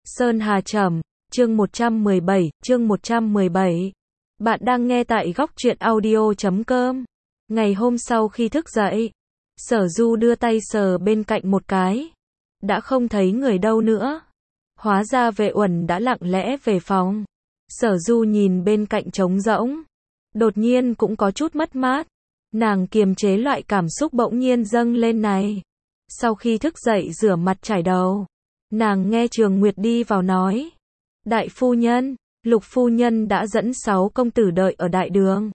Sơn Hà Trầm, chương 117. Bạn đang nghe tại góc truyện audio.com. Ngày hôm sau khi thức dậy, Sở Du đưa tay sờ bên cạnh một cái. Đã không thấy người đâu nữa. Hóa ra Vệ Uẩn đã lặng lẽ về phòng. Sở Du nhìn bên cạnh trống rỗng. Đột nhiên cũng có chút mất mát. Nàng kiềm chế loại cảm xúc bỗng nhiên dâng lên này. Sau khi thức dậy rửa mặt chải đầu, nàng nghe Trường Nguyệt đi vào nói: Đại phu nhân, Lục phu nhân đã dẫn 6 công tử đợi ở đại đường.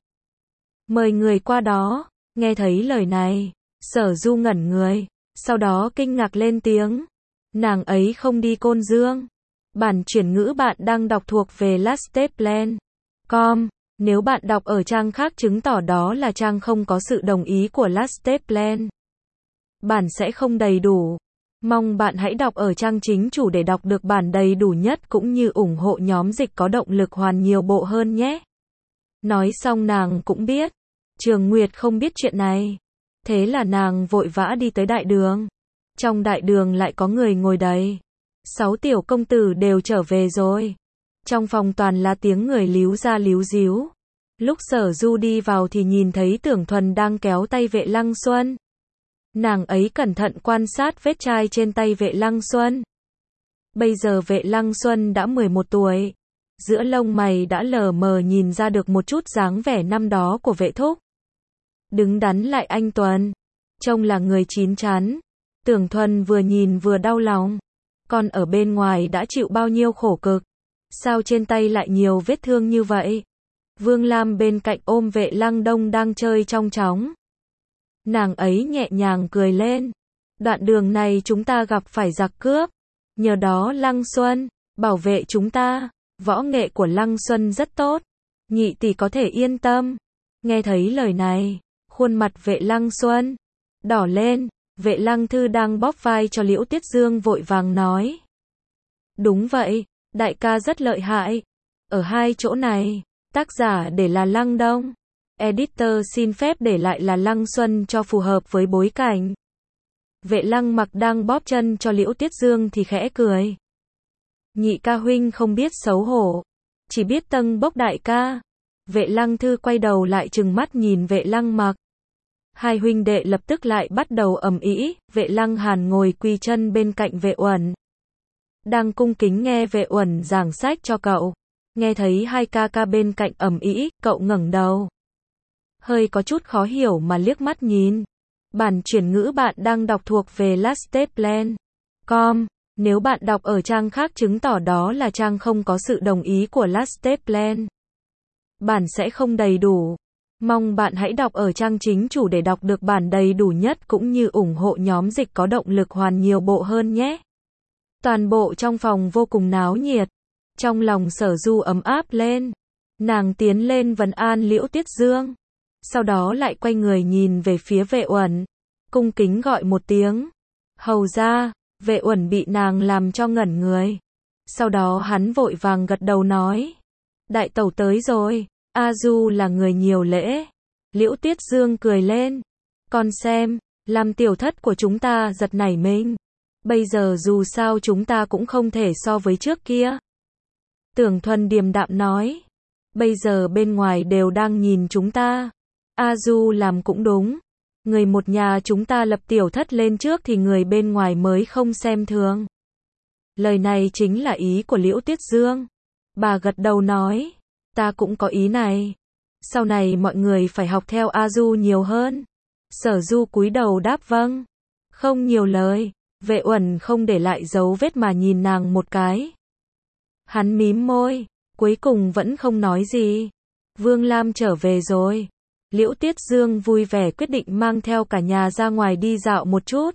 Mời người qua đó. Nghe thấy lời này, Sở Du ngẩn người, sau đó kinh ngạc lên tiếng. Nàng ấy không đi Côn Dương. Bản chuyển ngữ bạn đang đọc thuộc về lasteplan.com. Nếu bạn đọc ở trang khác chứng tỏ đó là trang không có sự đồng ý của Lasteplan. Bản sẽ không đầy đủ. Mong bạn hãy đọc ở trang chính chủ để đọc được bản đầy đủ nhất cũng như ủng hộ nhóm dịch có động lực hoàn nhiều bộ hơn nhé. Nói xong nàng cũng biết. Trường Nguyệt không biết chuyện này. Thế là nàng vội vã đi tới đại đường. Trong đại đường lại có người ngồi đầy. 6 tiểu công tử đều trở về rồi. Trong phòng toàn là tiếng người líu ra líu díu. Lúc Sở Du đi vào thì nhìn thấy Tưởng Thuần đang kéo tay Vệ Lăng Xuân. Nàng ấy cẩn thận quan sát vết chai trên tay Vệ Lăng Xuân. Bây giờ Vệ Lăng Xuân đã 11 tuổi. Giữa lông mày đã lờ mờ nhìn ra được một chút dáng vẻ năm đó của Vệ thúc. Đứng đắn lại anh tuấn. Trông là người chín chắn. Tưởng Thuần vừa nhìn vừa đau lòng. Con ở bên ngoài đã chịu bao nhiêu khổ cực. Sao trên tay lại nhiều vết thương như vậy? Vương Lam bên cạnh ôm Vệ Lăng Đông đang chơi trong chóng. Nàng ấy nhẹ nhàng cười lên. Đoạn đường này chúng ta gặp phải giặc cướp. Nhờ đó Lăng Xuân bảo vệ chúng ta. Võ nghệ của Lăng Xuân rất tốt. Nhị tỷ có thể yên tâm. Nghe thấy lời này, khuôn mặt Vệ Lăng Xuân đỏ lên. Vệ Lăng Thư đang bóp vai cho Liễu Tiết Dương vội vàng nói. Đúng vậy, đại ca rất lợi hại. Ở hai chỗ này, tác giả để là Lăng Đông. Editor xin phép để lại là Lăng Xuân cho phù hợp với bối cảnh. Vệ Lăng Mặc đang bóp chân cho Liễu Tiết Dương thì khẽ cười. Nhị ca huynh không biết xấu hổ. Chỉ biết tâng bốc đại ca. Vệ Lăng Thư quay đầu lại trừng mắt nhìn Vệ Lăng Mặc. Hai huynh đệ lập tức lại bắt đầu ầm ĩ. Vệ Lăng Hàn ngồi quỳ chân bên cạnh Vệ Uẩn. Đang cung kính nghe Vệ Uẩn giảng sách cho cậu. Nghe thấy hai ca ca bên cạnh ầm ĩ, cậu ngẩng đầu. Hơi có chút khó hiểu mà liếc mắt nhìn. Bản chuyển ngữ bạn đang đọc thuộc về Lasteplan.com. Nếu bạn đọc ở trang khác chứng tỏ đó là trang không có sự đồng ý của Lasteplan. Bản sẽ không đầy đủ. Mong bạn hãy đọc ở trang chính chủ để đọc được bản đầy đủ nhất cũng như ủng hộ nhóm dịch có động lực hoàn nhiều bộ hơn nhé. Toàn bộ trong phòng vô cùng náo nhiệt. Trong lòng Sở Du ấm áp lên. Nàng tiến lên vấn an Liễu Tiết Dương. Sau đó lại quay người nhìn về phía Vệ Uẩn. Cung kính gọi một tiếng. Hầu ra. Vệ Uẩn bị nàng làm cho ngẩn người. Sau đó hắn vội vàng gật đầu nói. Đại tẩu tới rồi. A Du là người nhiều lễ. Liễu Tiết Dương cười lên. Con xem. Làm tiểu thất của chúng ta giật nảy mình. Bây giờ dù sao chúng ta cũng không thể so với trước kia. Tưởng Thuần điềm đạm nói. Bây giờ bên ngoài đều đang nhìn chúng ta. A Du làm cũng đúng. Người một nhà chúng ta lập tiểu thất lên trước thì người bên ngoài mới không xem thường. Lời này chính là ý của Liễu Tiết Dương. Bà gật đầu nói. Ta cũng có ý này. Sau này mọi người phải học theo A Du nhiều hơn. Sở Du cúi đầu đáp vâng. Không nhiều lời. Vệ Uẩn không để lại dấu vết mà nhìn nàng một cái. Hắn mím môi. Cuối cùng vẫn không nói gì. Vương Lam trở về rồi. Liễu Tiết Dương vui vẻ quyết định mang theo cả nhà ra ngoài đi dạo một chút.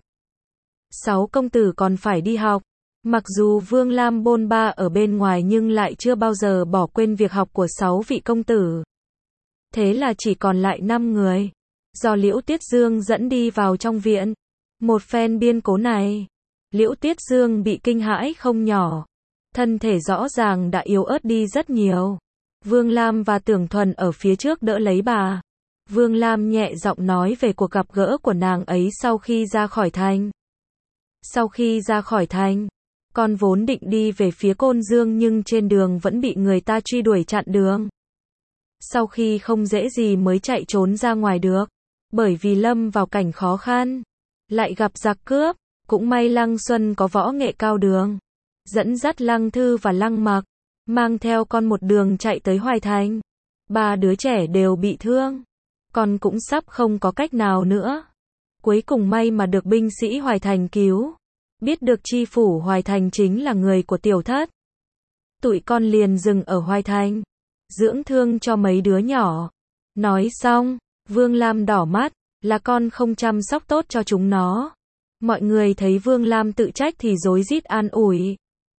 6 công tử còn phải đi học. Mặc dù Vương Lam bôn ba ở bên ngoài nhưng lại chưa bao giờ bỏ quên việc học của 6 vị công tử. Thế là chỉ còn lại 5 người. Do Liễu Tiết Dương dẫn đi vào trong viện. Một phen biên cố này. Liễu Tiết Dương bị kinh hãi không nhỏ. Thân thể rõ ràng đã yếu ớt đi rất nhiều. Vương Lam và Tưởng Thuần ở phía trước đỡ lấy bà. Vương Lam nhẹ giọng nói về cuộc gặp gỡ của nàng ấy sau khi ra khỏi thành. Sau khi ra khỏi thành, Con vốn định đi về phía Côn Dương nhưng trên đường vẫn bị người ta truy đuổi chặn đường. Sau khi không dễ gì mới chạy trốn ra ngoài được, bởi vì lâm vào cảnh khó khăn, lại gặp giặc cướp, cũng may Lăng Xuân có võ nghệ cao đường, dẫn dắt Lăng Thư và Lăng Mặc, mang theo con một đường chạy tới Hoài Thành. 3 đứa trẻ đều bị thương, con cũng sắp không có cách nào nữa. Cuối cùng may mà được binh sĩ Hoài Thành cứu, biết được chi phủ Hoài Thành chính là người của Tiểu Thất. Tụi con liền dừng ở Hoài Thành, dưỡng thương cho mấy đứa nhỏ. Nói xong, Vương Lam đỏ mắt, là con không chăm sóc tốt cho chúng nó. Mọi người thấy Vương Lam tự trách thì rối rít an ủi.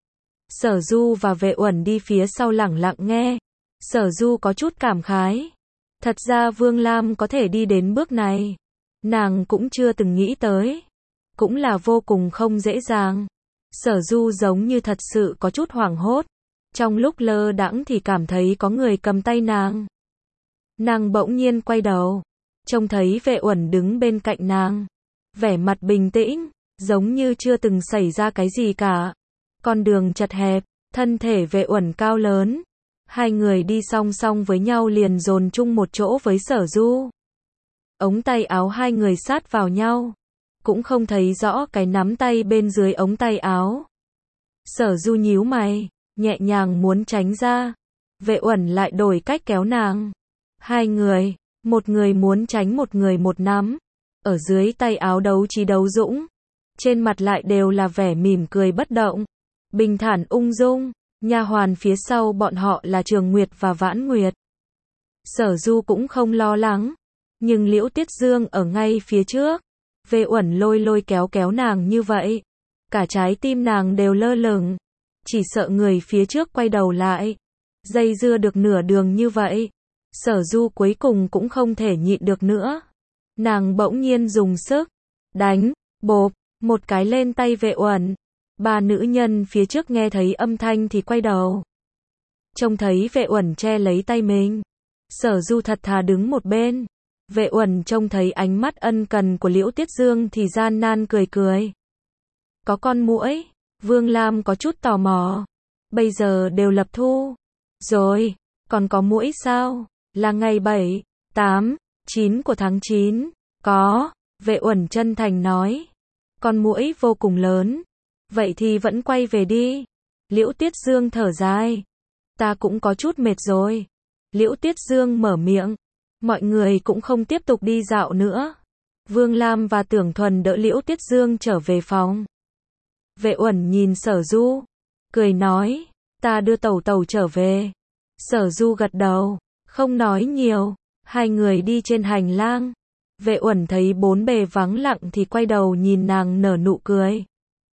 Sở Du và Vệ Uẩn đi phía sau lẳng lặng nghe. Sở Du có chút cảm khái. Thật ra Vương Lam có thể đi đến bước này, nàng cũng chưa từng nghĩ tới. Cũng là vô cùng không dễ dàng. Sở Du giống như thật sự có chút hoảng hốt. Trong lúc lơ đãng thì cảm thấy có người cầm tay nàng. Nàng bỗng nhiên quay đầu, trông thấy Vệ Uẩn đứng bên cạnh nàng, vẻ mặt bình tĩnh, giống như chưa từng xảy ra cái gì cả. Con đường chật hẹp, thân thể Vệ Uẩn cao lớn, hai người đi song song với nhau liền dồn chung một chỗ với Sở Du. Ống tay áo hai người sát vào nhau, cũng không thấy rõ cái nắm tay bên dưới ống tay áo. Sở Du nhíu mày, nhẹ nhàng muốn tránh ra. Vệ Uẩn lại đổi cách kéo nàng. Hai người, một người muốn tránh một người một nắm. Ở dưới tay áo đấu trí đấu dũng, trên mặt lại đều là vẻ mỉm cười bất động, bình thản ung dung. Nha hoàn phía sau bọn họ là Trường Nguyệt và Vãn Nguyệt. Sở Du cũng không lo lắng, nhưng Liễu Tiết Dương ở ngay phía trước. Vệ Uẩn lôi lôi kéo kéo nàng như vậy, cả trái tim nàng đều lơ lửng, chỉ sợ người phía trước quay đầu lại, dây dưa được nửa đường như vậy. Sở Du cuối cùng cũng không thể nhịn được nữa, nàng bỗng nhiên dùng sức đánh bộp một cái lên tay Vệ Uẩn. 3 nữ nhân phía trước nghe thấy âm thanh thì quay đầu, trông thấy Vệ Uẩn che lấy tay mình. Sở Du thật thà đứng một bên. Vệ Uẩn trông thấy ánh mắt ân cần của Liễu Tiết Dương thì gian nan cười cười. Có con muỗi? Vương Lam có chút tò mò. Bây giờ đều lập thu rồi, còn có muỗi sao? Là ngày 7, 8, 9 của tháng 9. Có, Vệ Uẩn chân thành nói. Con muỗi vô cùng lớn. Vậy thì vẫn quay về đi. Liễu Tiết Dương thở dài. Ta cũng có chút mệt rồi. Liễu Tiết Dương mở miệng. Mọi người cũng không tiếp tục đi dạo nữa. Vương Lam và Tưởng Thuần đỡ Liễu Tiết Dương trở về phòng. Vệ Uẩn nhìn Sở Du, cười nói, ta đưa Tẩu Tẩu trở về. Sở Du gật đầu, không nói nhiều. Hai người đi trên hành lang. Vệ Uẩn thấy bốn bề vắng lặng thì quay đầu nhìn nàng nở nụ cười.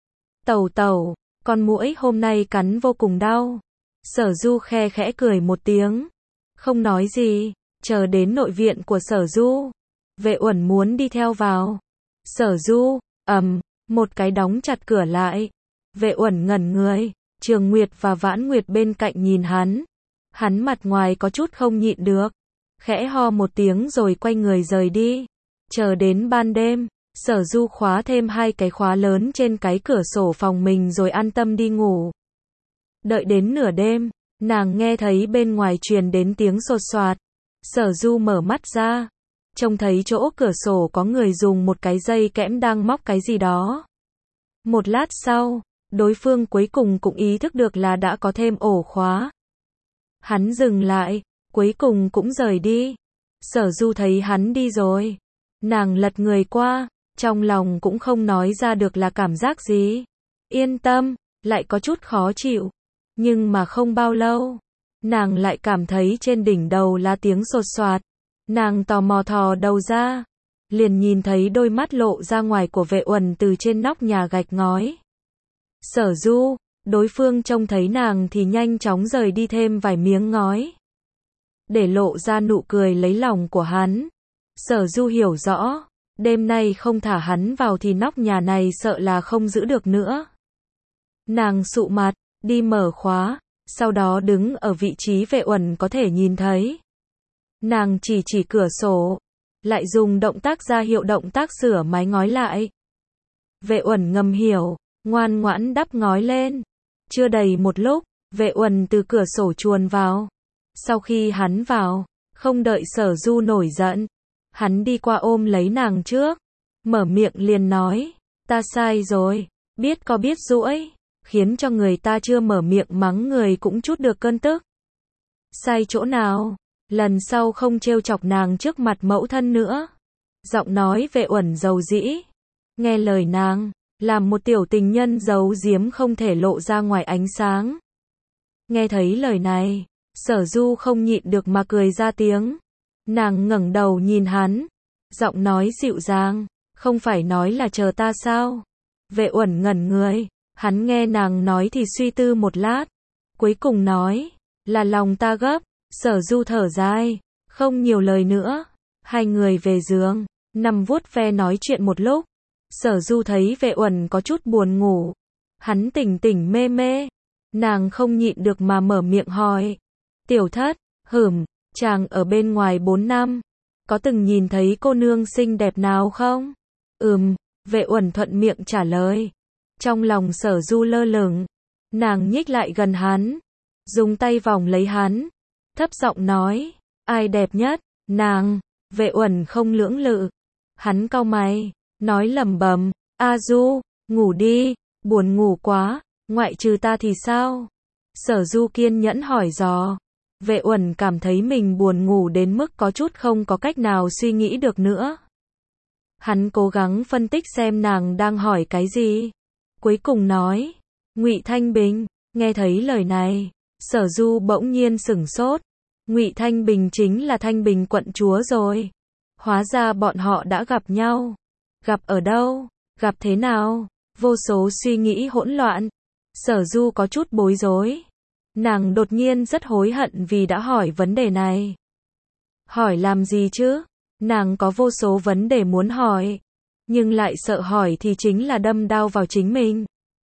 Tẩu Tẩu, con muỗi hôm nay cắn vô cùng đau. Sở Du khe khẽ cười một tiếng, không nói gì. Chờ đến nội viện của Sở Du, Vệ Uẩn muốn đi theo vào. Sở Du, một cái đóng chặt cửa lại. Vệ Uẩn ngẩn người, Trường Nguyệt và Vãn Nguyệt bên cạnh nhìn hắn. Hắn mặt ngoài có chút không nhịn được, khẽ ho một tiếng rồi quay người rời đi. Chờ đến ban đêm, Sở Du khóa thêm 2 cái khóa lớn trên cái cửa sổ phòng mình rồi an tâm đi ngủ. Đợi đến nửa đêm, nàng nghe thấy bên ngoài truyền đến tiếng sột soạt. Sở Du mở mắt ra, trông thấy chỗ cửa sổ có người dùng một cái dây kẽm đang móc cái gì đó. Một lát sau, đối phương cuối cùng cũng ý thức được là đã có thêm ổ khóa. Hắn dừng lại, cuối cùng cũng rời đi. Sở Du thấy hắn đi rồi, nàng lật người qua, trong lòng cũng không nói ra được là cảm giác gì. Yên tâm, lại có chút khó chịu, nhưng mà không bao lâu, nàng lại cảm thấy trên đỉnh đầu là tiếng sột soạt. Nàng tò mò thò đầu ra, liền nhìn thấy đôi mắt lộ ra ngoài của Vệ Uẩn từ trên nóc nhà gạch ngói. Sở Du, đối phương trông thấy nàng thì nhanh chóng rời đi thêm vài miếng ngói, để lộ ra nụ cười lấy lòng của hắn. Sở Du hiểu rõ, đêm nay không thả hắn vào thì nóc nhà này sợ là không giữ được nữa. Nàng sụ mặt, đi mở khóa, sau đó đứng ở vị trí Vệ Uẩn có thể nhìn thấy. Nàng chỉ cửa sổ, lại dùng động tác ra hiệu động tác sửa mái ngói lại. Vệ Uẩn ngầm hiểu, ngoan ngoãn đắp ngói lên. Chưa đầy một lúc, Vệ Uẩn từ cửa sổ chuồn vào. Sau khi hắn vào, không đợi Sở Du nổi giận, hắn đi qua ôm lấy nàng trước, mở miệng liền nói, ta sai rồi, biết có biết dỗi, khiến cho người ta chưa mở miệng mắng người cũng chút được cơn tức. Sai chỗ nào? Lần sau không trêu chọc nàng trước mặt mẫu thân nữa. Giọng nói Vệ Uẩn dầu dĩ. Nghe lời nàng, làm một tiểu tình nhân giấu giếm không thể lộ ra ngoài ánh sáng. Nghe thấy lời này, Sở Du không nhịn được mà cười ra tiếng. Nàng ngẩng đầu nhìn hắn, giọng nói dịu dàng, không phải nói là chờ ta sao? Vệ Uẩn ngẩn người, hắn nghe nàng nói thì suy tư một lát, cuối cùng nói, là lòng ta gấp. Sở Du thở dài, không nhiều lời nữa, hai người về giường, nằm vuốt ve nói chuyện một lúc. Sở Du thấy Vệ Uẩn có chút buồn ngủ, hắn tỉnh tỉnh mê mê, nàng không nhịn được mà mở miệng hỏi, tiểu thất, chàng ở bên ngoài 4 năm, có từng nhìn thấy cô nương xinh đẹp nào không? Vệ Uẩn thuận miệng trả lời. Trong lòng Sở Du lơ lửng, nàng nhích lại gần hắn, dùng tay vòng lấy hắn, thấp giọng nói, ai đẹp nhất? Nàng. Vệ Uẩn không lưỡng lự, hắn cau mày, nói lẩm bẩm, A Du, ngủ đi, buồn ngủ quá, ngoại trừ ta thì sao? Sở Du kiên nhẫn hỏi dò. Vệ Uẩn cảm thấy mình buồn ngủ đến mức có chút không có cách nào suy nghĩ được nữa. Hắn cố gắng phân tích xem nàng đang hỏi cái gì. Cuối cùng nói, Ngụy Thanh Bình. Nghe thấy lời này, Sở Du bỗng nhiên sửng sốt. Ngụy Thanh Bình chính là Thanh Bình quận chúa rồi. Hóa ra bọn họ đã gặp nhau. Gặp ở đâu? Gặp thế nào? Vô số suy nghĩ hỗn loạn. Sở Du có chút bối rối. Nàng đột nhiên rất hối hận vì đã hỏi vấn đề này. Hỏi làm gì chứ? Nàng có vô số vấn đề muốn hỏi, nhưng lại sợ hỏi thì chính là đâm đao vào chính mình.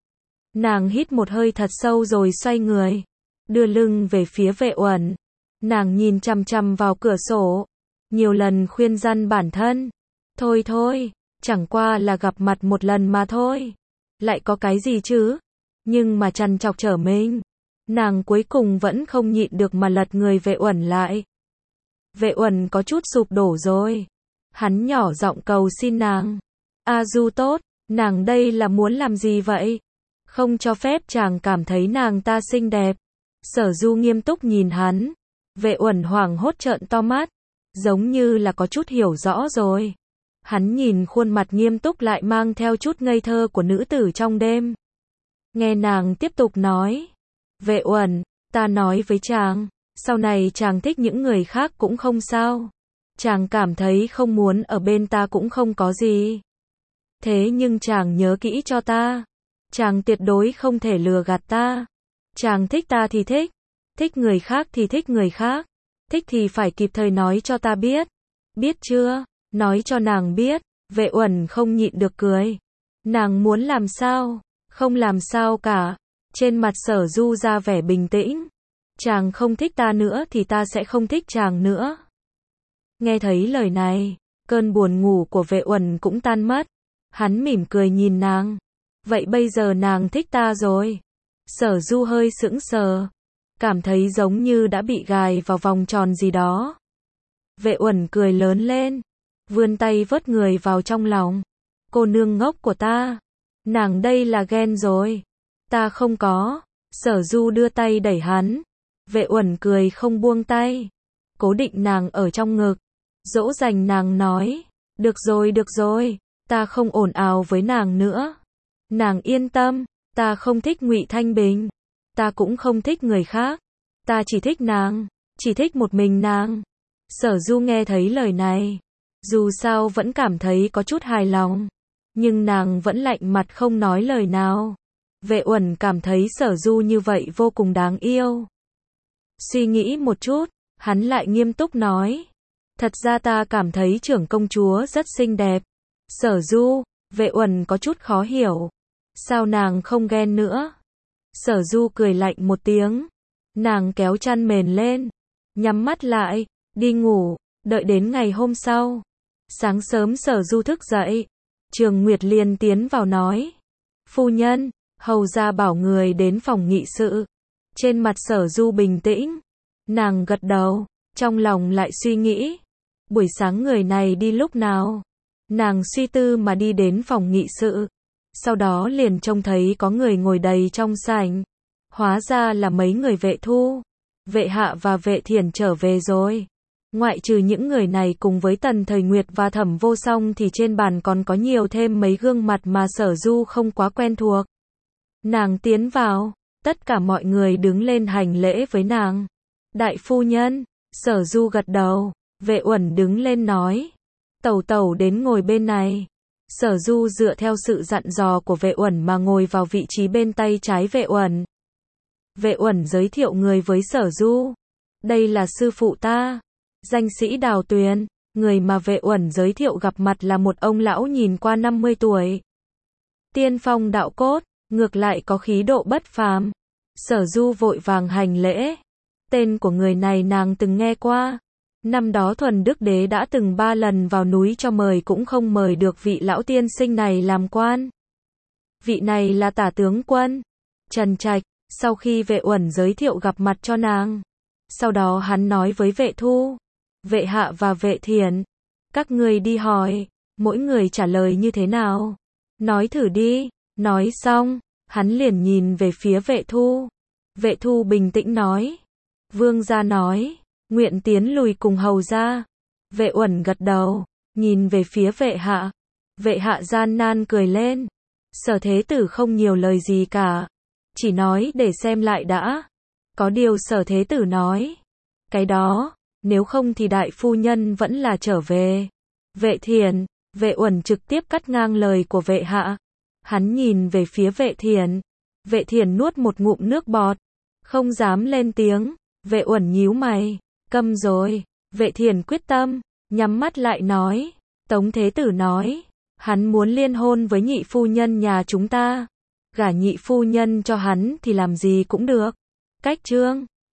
Nàng hít một hơi thật sâu rồi xoay người, đưa lưng về phía Vệ Uẩn. Nàng nhìn chằm chằm vào cửa sổ, nhiều lần khuyên răn bản thân. Thôi, chẳng qua là gặp mặt một lần mà thôi. Lại có cái gì chứ? Nhưng mà trằn trọc trở mình. Nàng cuối cùng vẫn không nhịn được mà lật người Vệ Uẩn lại. Vệ Uẩn có chút sụp đổ rồi. Hắn nhỏ giọng cầu xin nàng. A Du tốt, nàng đây là muốn làm gì vậy? Không cho phép chàng cảm thấy nàng ta xinh đẹp. Sở Du nghiêm túc nhìn hắn. Vệ Uẩn hoảng hốt trợn to mắt, giống như là có chút hiểu rõ rồi. Hắn nhìn khuôn mặt nghiêm túc lại mang theo chút ngây thơ của nữ tử trong đêm. Nghe nàng tiếp tục nói. Vệ Uẩn, ta nói với chàng, sau này chàng thích những người khác cũng không sao. Chàng cảm thấy không muốn ở bên ta cũng không có gì. Thế nhưng chàng nhớ kỹ cho ta. Chàng tuyệt đối không thể lừa gạt ta. Chàng thích ta thì thích. Thích người khác thì thích người khác. Thích thì phải kịp thời nói cho ta biết. Biết chưa? Nói cho nàng biết. Vệ Uẩn không nhịn được cười. Nàng muốn làm sao? Không làm sao cả. Trên mặt Sở Du ra vẻ bình tĩnh. Chàng không thích ta nữa thì ta sẽ không thích chàng nữa. Nghe thấy lời này, cơn buồn ngủ của Vệ Uẩn cũng tan mất. Hắn mỉm cười nhìn nàng. Vậy bây giờ nàng thích ta rồi. Sở Du hơi sững sờ, cảm thấy giống như đã bị gài vào vòng tròn gì đó. Vệ Uẩn cười lớn lên, vươn tay vớt người vào trong lòng. Cô nương ngốc của ta, nàng đây là ghen rồi. Ta không có. Sở Du đưa tay đẩy hắn. Vệ Uẩn cười không buông tay, cố định nàng ở trong ngực, dỗ dành nàng nói, được rồi, ta không ồn ào với nàng nữa. Nàng yên tâm, ta không thích Ngụy Thanh Bình, ta cũng không thích người khác, ta chỉ thích nàng, chỉ thích một mình nàng. Sở Du nghe thấy lời này, dù sao vẫn cảm thấy có chút hài lòng, nhưng nàng vẫn lạnh mặt không nói lời nào. Vệ Uẩn cảm thấy Sở Du như vậy vô cùng đáng yêu. Suy nghĩ một chút, hắn lại nghiêm túc nói. Thật ra ta cảm thấy trưởng công chúa rất xinh đẹp. Sở Du, Vệ Uẩn có chút khó hiểu. Sao nàng không ghen nữa? Sở Du cười lạnh một tiếng. Nàng kéo chăn mền lên, nhắm mắt lại, đi ngủ, đợi đến ngày hôm sau. Sáng sớm Sở Du thức dậy, Trường Nguyệt liền tiến vào nói. phu nhân, hầu gia bảo người đến phòng nghị sự. Trên mặt Sở Du bình tĩnh, nàng gật đầu, trong lòng lại suy nghĩ, buổi sáng người này đi lúc nào? Nàng suy tư mà đi đến phòng nghị sự, sau đó liền trông thấy có người ngồi đầy trong sảnh, hóa ra là mấy người Vệ Thu, Vệ Hạ và Vệ Thiển trở về rồi. Ngoại trừ những người này cùng với Tần Thời Nguyệt và Thẩm Vô Song thì trên bàn còn có nhiều thêm mấy gương mặt mà Sở Du không quá quen thuộc. Nàng tiến vào, tất cả mọi người đứng lên hành lễ với nàng. Đại phu nhân, Sở Du gật đầu, Vệ Uẩn đứng lên nói, tẩu tẩu đến ngồi bên này. Sở Du dựa theo sự dặn dò của Vệ Uẩn mà ngồi vào vị trí bên tay trái Vệ Uẩn. Vệ Uẩn giới thiệu người với Sở Du. Đây là sư phụ ta, danh sĩ Đào Tuyền. Người mà Vệ Uẩn giới thiệu gặp mặt là một ông lão nhìn qua 50 tuổi. Tiên phong đạo cốt, ngược lại có khí độ bất phàm. Sở Du vội vàng hành lễ. Tên của người này nàng từng nghe qua. Năm đó Thuần Đức Đế đã từng 3 lần vào núi cho mời cũng không mời được vị lão tiên sinh này làm quan. Vị này là Tả tướng quân Trần Trạch. Sau khi Vệ Uẩn giới thiệu gặp mặt cho nàng, sau đó hắn nói với Vệ Thu, Vệ Hạ và Vệ Thiển, các người đi hỏi, mỗi người trả lời như thế nào? Nói thử đi. Nói xong, hắn liền nhìn về phía Vệ Thu. Vệ Thu bình tĩnh nói, vương gia nói, nguyện tiến lùi cùng hầu gia. Vệ Uẩn gật đầu, nhìn về phía Vệ Hạ. Vệ Hạ gian nan cười lên. Sở Thế Tử không nhiều lời gì cả, chỉ nói để xem lại đã. Có điều Sở Thế Tử nói, cái đó, nếu không thì đại phu nhân vẫn là trở về. Vệ Thiển, Vệ Uẩn trực tiếp cắt ngang lời của Vệ Hạ. Hắn nhìn về phía Vệ Thiển. Vệ Thiển nuốt một ngụm nước bọt, không dám lên tiếng. Vệ Uẩn nhíu mày, câm rồi. Vệ Thiển quyết tâm, nhắm mắt lại nói, Tống Thế Tử nói, hắn muốn liên hôn với nhị phu nhân nhà chúng ta. Gả nhị phu nhân cho hắn thì làm gì cũng được. Cách chương